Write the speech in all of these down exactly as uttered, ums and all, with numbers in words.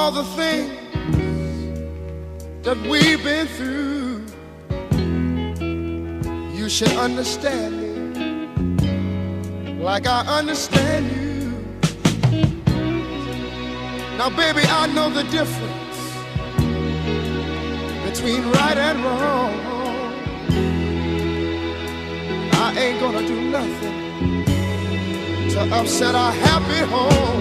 all the things that we've been through, you should understand me like I understand you. Now, baby, I know the difference between right and wrong. I ain't gonna do nothing to upset our happy home.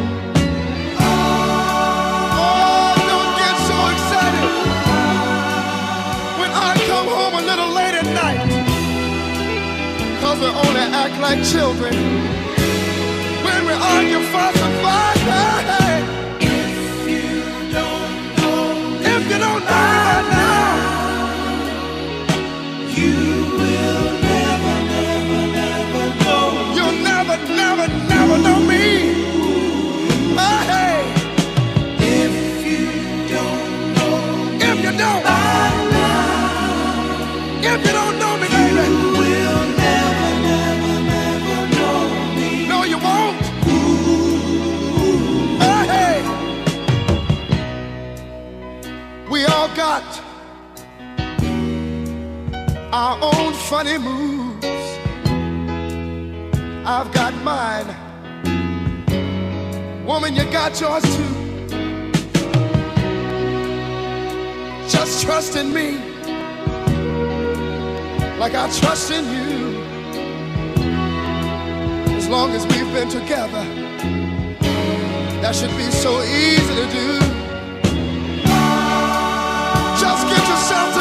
Oh, don't get so excited when I come home a little late at night, 'cause we only act like children when we argue, fuss, and fight. Hey, if you don't know, if you don't know now, you will never, never, never know. You'll never, never, never know me. Oh, hey, if you don't know, if you don't, if you don't know me, baby, you will never, never, never know me. No, you won't. Oh, hey, we all got our own funny moves. I've got mine. Woman, you got yours too. Just trust in me like I trust in you. As long as we've been together, that should be so easy to do. Just get yourself